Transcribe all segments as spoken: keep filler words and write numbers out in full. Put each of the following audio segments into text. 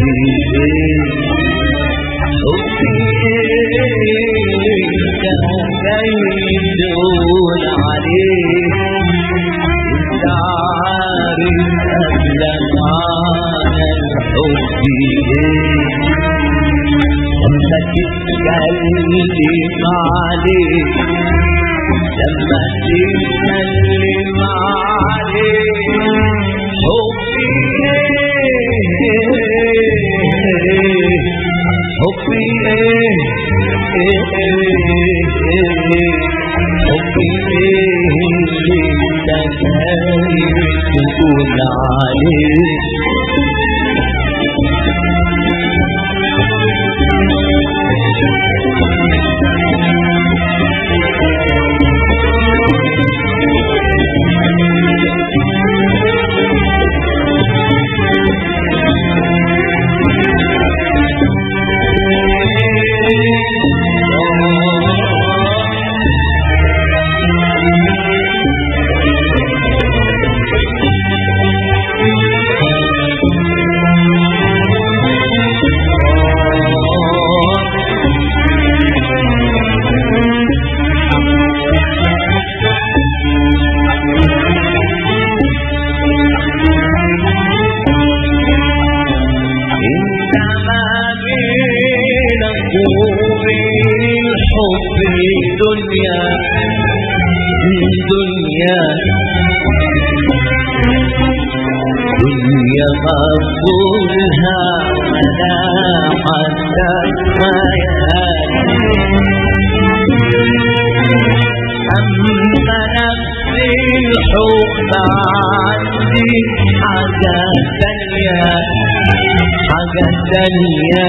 يدون عليك انت عارف قبل معنى الحب ايه لما تتكلم عليك لما تتكلم عليك حبي ايه حبي ايه حبي ايه اللي انت خايف تقول عليه دنيا دنيا دنيا مقبولها ولا حتى خيال أما نفس الحب عندي حاجة تانية حاجة تانية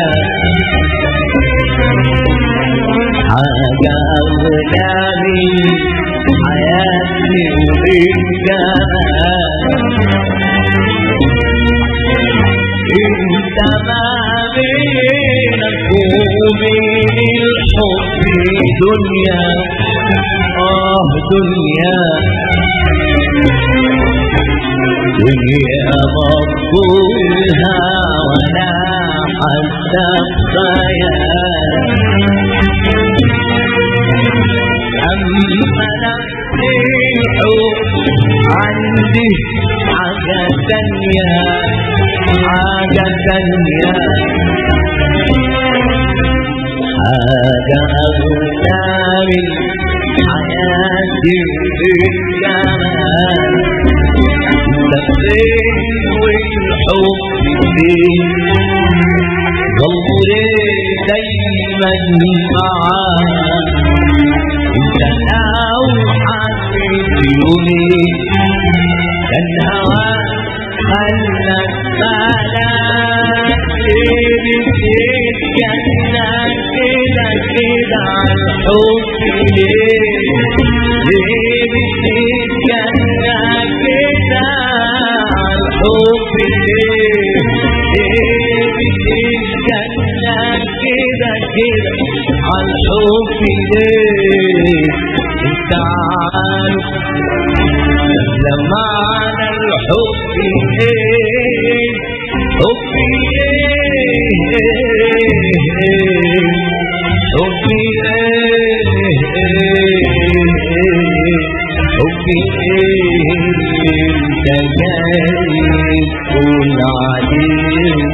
حاجة أغلى من حياتي وبالجمال انت ما بينك وبين الحب دنيا اه دنيا دنيا مقبولها ولا حتى خيال أما نفس الحب عندي حاجة تانية حاجة تانية حاجة أغلى من حياتي بالجمال لفين والحب فين ضلوري دايما معاك انت لو حسيت يومي كان هواك خلك بالك ليه بتتجنن كده كده عالحب ليه ليه بتتجنن كده عالحب ليه ليه بتتجنن كده كده عالحب ليه انت عارف معنى الحب ايه حب ايه حب ايه حب ايه انت جاي تقول عليه